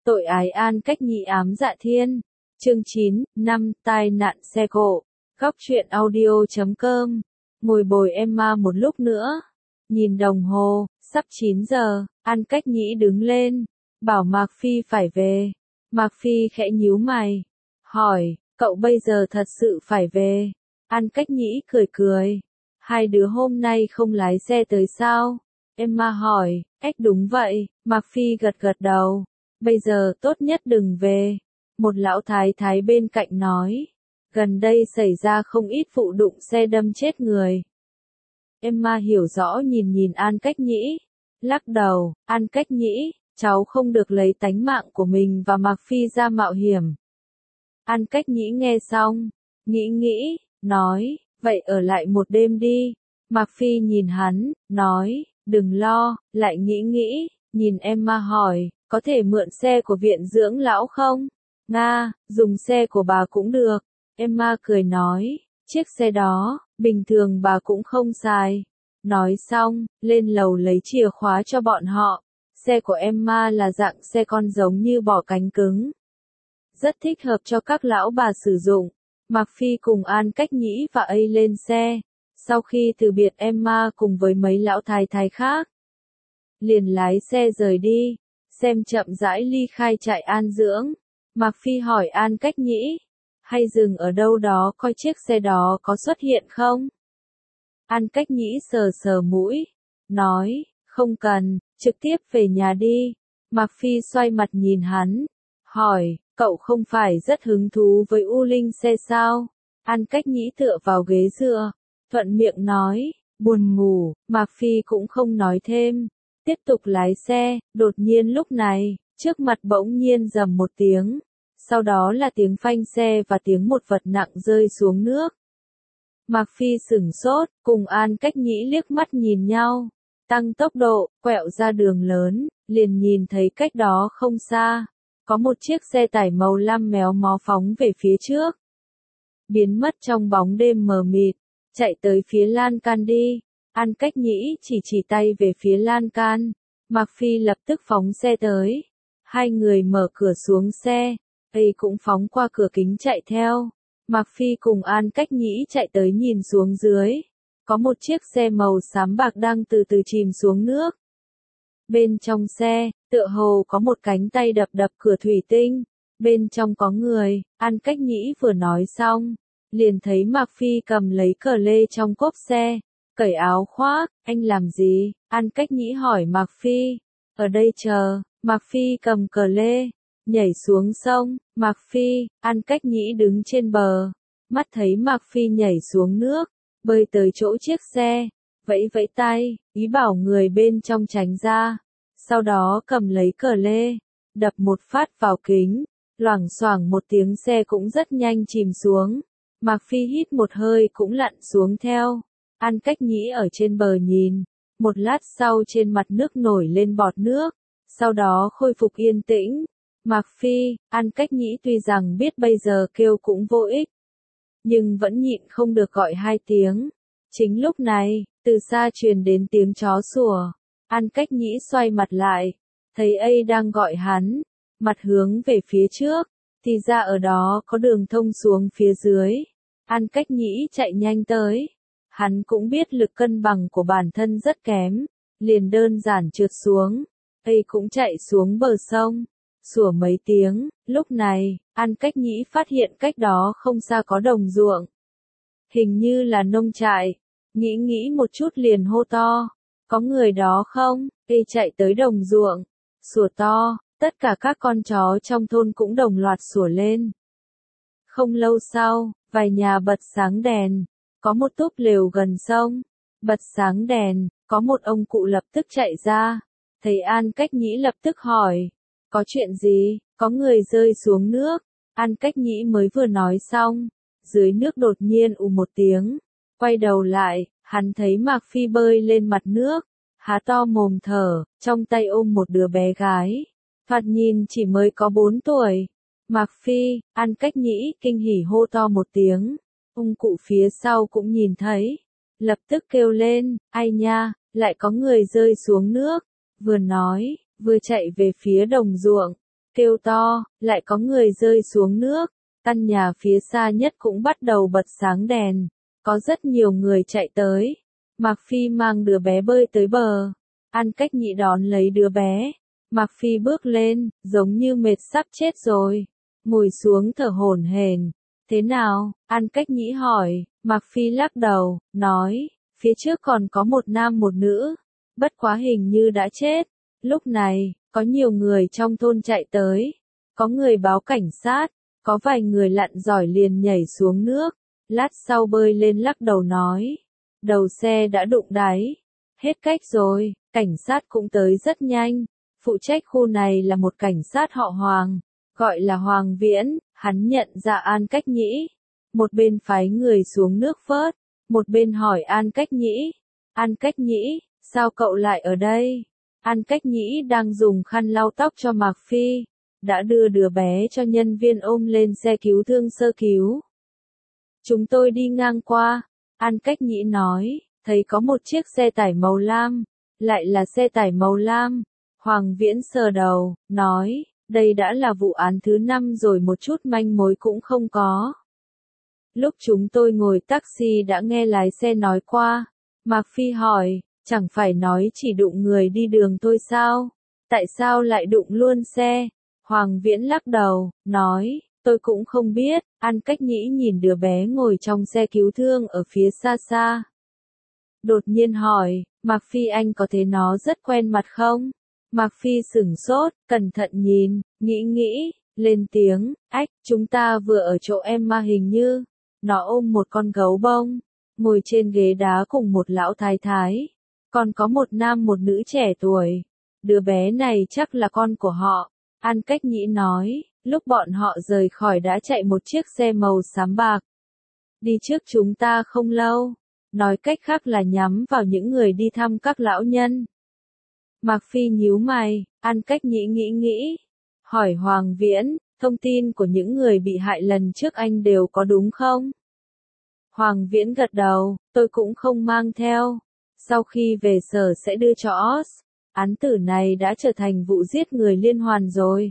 Tội ái An Cách Nhĩ ám dạ thiên. Chương 9, năm tai nạn xe cộ. Góc truyện audio.com. Ngồi bồi Emma một lúc nữa. Nhìn đồng hồ, sắp 9 giờ, An Cách Nhĩ đứng lên, bảo Mạc Phi phải về. Mạc Phi khẽ nhíu mày, hỏi, cậu bây giờ thật sự phải về? An Cách Nhĩ cười cười. Hai đứa hôm nay không lái xe tới sao? Emma hỏi, đúng vậy, Mạc Phi gật gật đầu. Bây giờ tốt nhất đừng về. Một lão thái thái bên cạnh nói. Gần đây xảy ra không ít vụ đụng xe đâm chết người. Emma hiểu rõ nhìn An Cách Nhĩ. Lắc đầu, An Cách Nhĩ, cháu không được lấy tánh mạng của mình và Mạc Phi ra mạo hiểm. An Cách Nhĩ nghe xong, nghĩ, nói, vậy ở lại một đêm đi. Mạc Phi nhìn hắn, nói, đừng lo, lại nghĩ, nhìn Emma hỏi, có thể mượn xe của viện dưỡng lão không? Nga, dùng xe của bà cũng được. Emma cười nói, chiếc xe đó, bình thường bà cũng không xài. Nói xong, lên lầu lấy chìa khóa cho bọn họ. Xe của Emma là dạng xe con giống như bỏ cánh cứng. Rất thích hợp cho các lão bà sử dụng. Mạc Phi cùng An Cách Nhĩ và ấy lên xe. Sau khi từ biệt Emma cùng với mấy lão thái thái khác, liền lái xe rời đi, xem chậm rãi ly khai trại an dưỡng. Mạc Phi hỏi An Cách Nhĩ, hay dừng ở đâu đó coi chiếc xe đó có xuất hiện không? An Cách Nhĩ sờ mũi, nói, không cần, trực tiếp về nhà đi. Mạc Phi xoay mặt nhìn hắn, hỏi, cậu không phải rất hứng thú với U Linh xe sao? An Cách Nhĩ tựa vào ghế dựa, thuận miệng nói, buồn ngủ. Mạc Phi cũng không nói thêm, tiếp tục lái xe. Đột nhiên lúc này, trước mặt bỗng nhiên rầm một tiếng, sau đó là tiếng phanh xe và tiếng một vật nặng rơi xuống nước. Mạc Phi sửng sốt, cùng An Cách Nhĩ liếc mắt nhìn nhau, tăng tốc độ, quẹo ra đường lớn, liền nhìn thấy cách đó không xa, có một chiếc xe tải màu lam méo mó phóng về phía trước, biến mất trong bóng đêm mờ mịt, chạy tới phía lan can đi. An Cách Nhĩ chỉ tay về phía lan can, Mạc Phi lập tức phóng xe tới. Hai người mở cửa xuống xe, ấy cũng phóng qua cửa kính chạy theo. Mạc Phi cùng An Cách Nhĩ chạy tới nhìn xuống dưới, có một chiếc xe màu xám bạc đang từ từ chìm xuống nước. Bên trong xe, tựa hồ có một cánh tay đập cửa thủy tinh, bên trong có người. An Cách Nhĩ vừa nói xong, liền thấy Mạc Phi cầm lấy cờ lê trong cốp xe, cởi áo khoác. Anh làm gì? An Cách Nhĩ hỏi Mạc Phi. Ở đây chờ. Mạc Phi cầm cờ lê, nhảy xuống sông. Mạc Phi, An Cách Nhĩ đứng trên bờ, mắt thấy Mạc Phi nhảy xuống nước, bơi tới chỗ chiếc xe, vẫy tay, ý bảo người bên trong tránh ra. Sau đó cầm lấy cờ lê, đập một phát vào kính, loảng xoảng một tiếng, xe cũng rất nhanh chìm xuống. Mạc Phi hít một hơi cũng lặn xuống theo. An Cách Nhĩ ở trên bờ nhìn, một lát sau trên mặt nước nổi lên bọt nước, sau đó khôi phục yên tĩnh. Mạc Phi, An Cách Nhĩ tuy rằng biết bây giờ kêu cũng vô ích, nhưng vẫn nhịn không được gọi hai tiếng. Chính lúc này, từ xa truyền đến tiếng chó sủa. An Cách Nhĩ xoay mặt lại, thấy ấy đang gọi hắn, mặt hướng về phía trước, thì ra ở đó có đường thông xuống phía dưới. An Cách Nhĩ chạy nhanh tới. Hắn cũng biết lực cân bằng của bản thân rất kém, liền đơn giản trượt xuống. Ấy cũng chạy xuống bờ sông, sủa mấy tiếng. Lúc này, An Cách Nhĩ phát hiện cách đó không xa có đồng ruộng, hình như là nông trại. Nghĩ một chút liền hô to, có người đó không? Ấy chạy tới đồng ruộng, sủa to, tất cả các con chó trong thôn cũng đồng loạt sủa lên. Không lâu sau, vài nhà bật sáng đèn, có một túp lều gần sông, bật sáng đèn, có một ông cụ lập tức chạy ra, thấy An Cách Nhĩ lập tức hỏi, có chuyện gì? Có người rơi xuống nước. An Cách Nhĩ mới vừa nói xong, dưới nước đột nhiên một tiếng, quay đầu lại, hắn thấy Mạc Phi bơi lên mặt nước, há to mồm thở, trong tay ôm một đứa bé gái, thoạt nhìn chỉ mới có 4 tuổi. Mạc Phi, An Cách Nhĩ kinh hỉ hô to một tiếng, ông cụ phía sau cũng nhìn thấy, lập tức kêu lên, ai nha, lại có người rơi xuống nước, vừa nói, vừa chạy về phía đồng ruộng. kêu to, lại có người rơi xuống nước. Căn nhà phía xa nhất cũng bắt đầu bật sáng đèn. Có rất nhiều người chạy tới. Mạc Phi mang đứa bé bơi tới bờ. An Cách Nhĩ đón lấy đứa bé. Mạc Phi bước lên, giống như mệt sắp chết rồi. Ngồi xuống thở hổn hển. Thế nào? An Cách Nhĩ hỏi. Mạc Phi lắc đầu, nói, phía trước còn có một nam một nữ. Bất quá hình như đã chết. Lúc này, có nhiều người trong thôn chạy tới. Có người báo cảnh sát. Có vài người lặn giỏi liền nhảy xuống nước. Lát sau bơi lên lắc đầu nói. Đầu xe đã đụng đáy. Hết cách rồi, cảnh sát cũng tới rất nhanh. Phụ trách khu này là một cảnh sát họ Hoàng. Gọi là Hoàng Viễn, hắn nhận ra An Cách Nhĩ. Một bên phái người xuống nước vớt. Một bên hỏi An Cách Nhĩ. An Cách Nhĩ, sao cậu lại ở đây? An Cách Nhĩ đang dùng khăn lau tóc cho Mạc Phi. Đã đưa đứa bé cho nhân viên ôm lên xe cứu thương sơ cứu. Chúng tôi đi ngang qua. An Cách Nhĩ nói, thấy có một chiếc xe tải màu lam. Lại là xe tải màu lam. Hoàng Viễn sờ đầu, nói, đây đã là vụ án thứ 5 rồi một chút manh mối cũng không có. Lúc chúng tôi ngồi taxi đã nghe lái xe nói qua. Mạc Phi hỏi, chẳng phải nói chỉ đụng người đi đường thôi sao? Tại sao lại đụng luôn xe? Hoàng Viễn lắc đầu, nói, tôi cũng không biết. An Cách Nhĩ nhìn đứa bé ngồi trong xe cứu thương ở phía xa xa. Đột nhiên hỏi, Mạc Phi anh có thấy nó rất quen mặt không? Mạc Phi sửng sốt, cẩn thận nhìn, nghĩ, lên tiếng, ách, chúng ta vừa ở chỗ em mà hình như, nó ôm một con gấu bông, ngồi trên ghế đá cùng một lão thái thái, còn có một nam một nữ trẻ tuổi, đứa bé này chắc là con của họ. An Cách Nhĩ nói, lúc bọn họ rời khỏi đã chạy một chiếc xe màu xám bạc. Đi trước chúng ta không lâu, nói cách khác là nhắm vào những người đi thăm các lão nhân. Mạc Phi nhíu mày, An Cách Nhĩ nghĩ, hỏi Hoàng Viễn, thông tin của những người bị hại lần trước anh đều có đúng không? Hoàng Viễn gật đầu, tôi cũng không mang theo. Sau khi về sở sẽ đưa cho Oz. Án tử này đã trở thành vụ giết người liên hoàn rồi.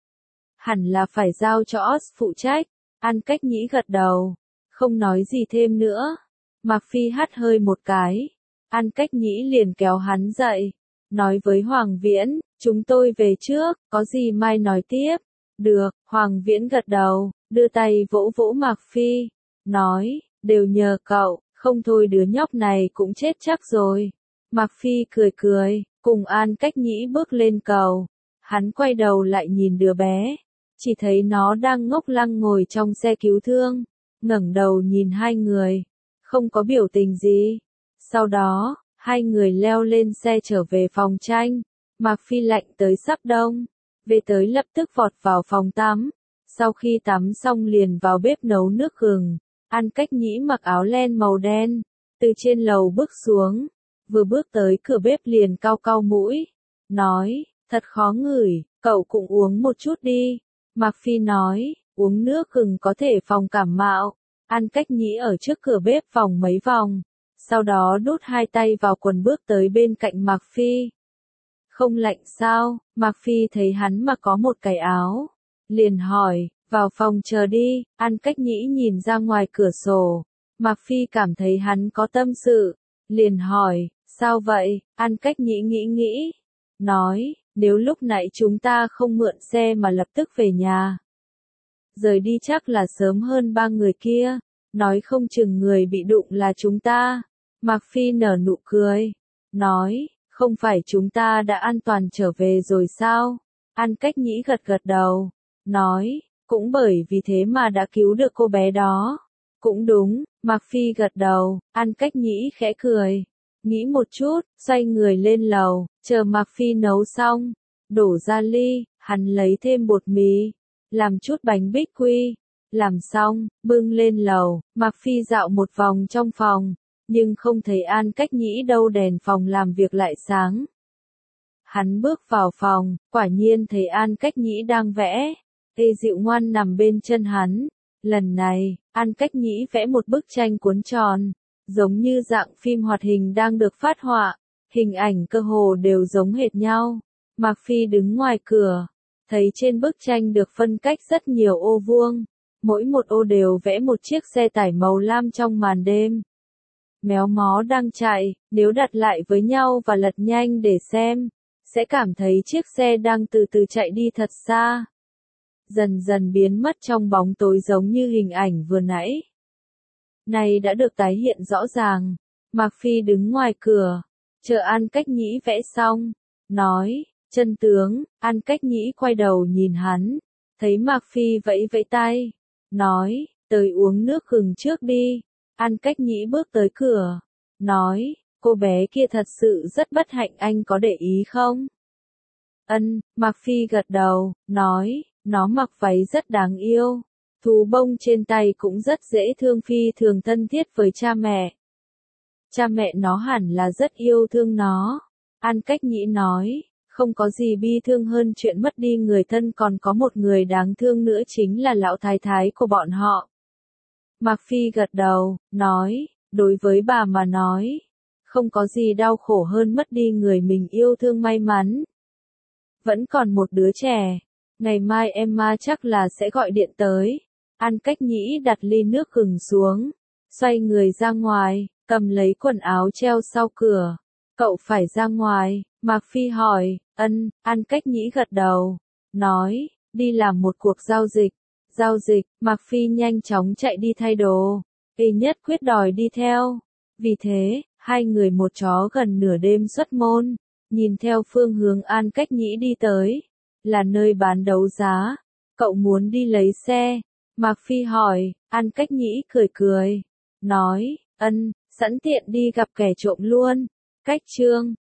Hẳn là phải giao cho Oz phụ trách. An Cách Nhĩ gật đầu, không nói gì thêm nữa. Mạc Phi hắt hơi một cái. An Cách Nhĩ liền kéo hắn dậy. Nói với Hoàng Viễn, chúng tôi về trước, có gì mai nói tiếp. Được, Hoàng Viễn gật đầu, đưa tay vỗ vỗ Mạc Phi. Nói, đều nhờ cậu, không thôi đứa nhóc này cũng chết chắc rồi. Mạc Phi cười, cùng An Cách Nhĩ bước lên cầu. Hắn quay đầu lại nhìn đứa bé. Chỉ thấy nó đang ngốc lăng ngồi trong xe cứu thương. Ngẩng đầu nhìn hai người. Không có biểu tình gì. Sau đó, hai người leo lên xe trở về phòng tranh. Mạc Phi lạnh tới sắp đông. Về tới lập tức vọt vào phòng tắm. Sau khi tắm xong liền vào bếp nấu nước gừng. An Cách Nhĩ mặc áo len màu đen. Từ trên lầu bước xuống. Vừa bước tới cửa bếp liền cau mũi. Nói, thật khó ngửi, cậu cũng uống một chút đi. Mạc Phi nói, uống nước gừng có thể phòng cảm mạo. An Cách Nhĩ ở trước cửa bếp vòng mấy vòng. Sau đó đút hai tay vào quần bước tới bên cạnh Mạc Phi. Không lạnh sao? Mạc Phi thấy hắn mặc có một cái áo. Liền hỏi, vào phòng chờ đi. An Cách Nhĩ nhìn ra ngoài cửa sổ. Mạc Phi cảm thấy hắn có tâm sự. Liền hỏi, sao vậy? An Cách Nhĩ nghĩ. Nói, nếu lúc nãy chúng ta không mượn xe mà lập tức về nhà. Rời đi chắc là sớm hơn ba người kia. Nói không chừng người bị đụng là chúng ta. Mạc Phi nở nụ cười. Nói, không phải chúng ta đã an toàn trở về rồi sao? An Cách Nhĩ gật đầu. Nói, cũng bởi vì thế mà đã cứu được cô bé đó. Cũng đúng, Mạc Phi gật đầu. An Cách Nhĩ khẽ cười. Nghĩ một chút, xoay người lên lầu, chờ Mạc Phi nấu xong. Đổ ra ly, hắn lấy thêm bột mì. Làm chút bánh bích quy. Làm xong, bưng lên lầu, Mạc Phi dạo một vòng trong phòng. Nhưng không thấy An Cách Nhĩ đâu, đèn phòng làm việc lại sáng. Hắn bước vào phòng, quả nhiên thấy An Cách Nhĩ đang vẽ. Ê dịu ngoan nằm bên chân hắn. Lần này, An Cách Nhĩ vẽ một bức tranh cuốn tròn. Giống như dạng phim hoạt hình đang được phát họa. Hình ảnh cơ hồ đều giống hệt nhau. Mạc Phi đứng ngoài cửa. thấy trên bức tranh được phân cách rất nhiều ô vuông, mỗi một ô đều vẽ một chiếc xe tải màu lam trong màn đêm. Méo mó đang chạy, nếu đặt lại với nhau và lật nhanh để xem, sẽ cảm thấy chiếc xe đang từ từ chạy đi thật xa. Dần dần biến mất trong bóng tối giống như hình ảnh vừa nãy. Này đã được tái hiện rõ ràng. Mạc Phi đứng ngoài cửa, chờ An Cách Nhĩ vẽ xong, nói, chân tướng. An Cách Nhĩ quay đầu nhìn hắn, thấy Mạc Phi vẫy vẫy tay, nói, tới uống nước gừng trước đi. An Cách Nhĩ bước tới cửa, nói, cô bé kia thật sự rất bất hạnh, anh có để ý không? Ân, Mạc Phi gật đầu, nói, nó mặc váy rất đáng yêu. Thú bông trên tay cũng rất dễ thương, phi thường thân thiết với cha mẹ. Cha mẹ nó hẳn là rất yêu thương nó. An Cách Nhĩ nói, không có gì bi thương hơn chuyện mất đi người thân, còn có một người đáng thương nữa chính là lão thái thái của bọn họ. Mạc Phi gật đầu, nói, đối với bà mà nói, không có gì đau khổ hơn mất đi người mình yêu thương. May mắn vẫn còn một đứa trẻ, ngày mai Emma chắc là sẽ gọi điện tới. An Cách Nhĩ đặt ly nước gừng xuống, xoay người ra ngoài, cầm lấy quần áo treo sau cửa. Cậu phải ra ngoài, Mạc Phi hỏi. Ân, An Cách Nhĩ gật đầu, nói, đi làm một cuộc giao dịch. Giao dịch, Mạc Phi nhanh chóng chạy đi thay đồ. Y Nhất quyết đòi đi theo. Vì thế, hai người một chó gần nửa đêm xuất môn, nhìn theo phương hướng An Cách Nhĩ đi tới, là nơi bán đấu giá. Cậu muốn đi lấy xe? Mạc Phi hỏi. An Cách Nhĩ cười cười, nói, ân, sẵn tiện đi gặp kẻ trộm luôn. Cách chương